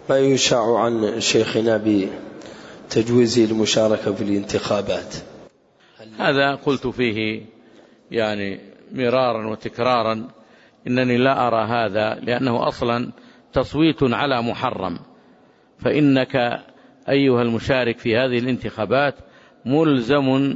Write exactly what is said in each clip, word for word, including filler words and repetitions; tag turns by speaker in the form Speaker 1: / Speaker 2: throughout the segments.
Speaker 1: ما يشاع عن شيخنا بتجويز المشاركة في الانتخابات؟
Speaker 2: هذا قلت فيه يعني مرارا وتكرارا إنني لا أرى هذا، لأنه أصلا تصويت على محرم، فإنك أيها المشارك في هذه الانتخابات ملزم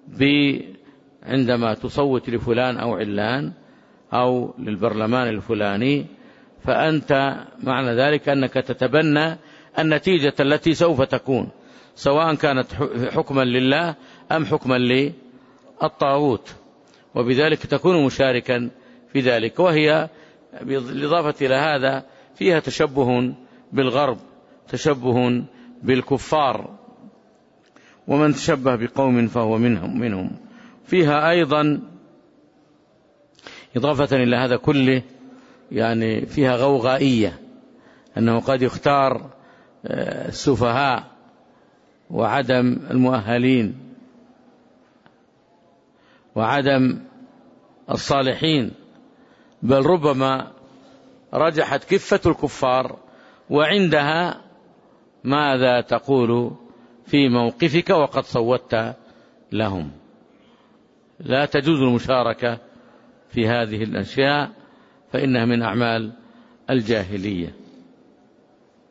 Speaker 2: عندما تصوت لفلان أو علان أو للبرلمان الفلاني، فأنت معنى ذلك أنك تتبنى النتيجة التي سوف تكون، سواء كانت حكما لله أم حكما للطاغوت، وبذلك تكون مشاركا في ذلك. وهي بالإضافة إلى هذا فيها تشبه بالغرب، تشبه بالكفار، ومن تشبه بقوم فهو منهم منهم فيها أيضا إضافة إلى هذا كله يعني فيها غوغائية، أنه قد يختار السفهاء وعدم المؤهلين وعدم الصالحين، بل ربما رجحت كفة الكفار، وعندها ماذا تقول في موقفك وقد صوتت لهم؟ لا تجوز المشاركة في هذه الأشياء، فإنها من أعمال الجاهلية.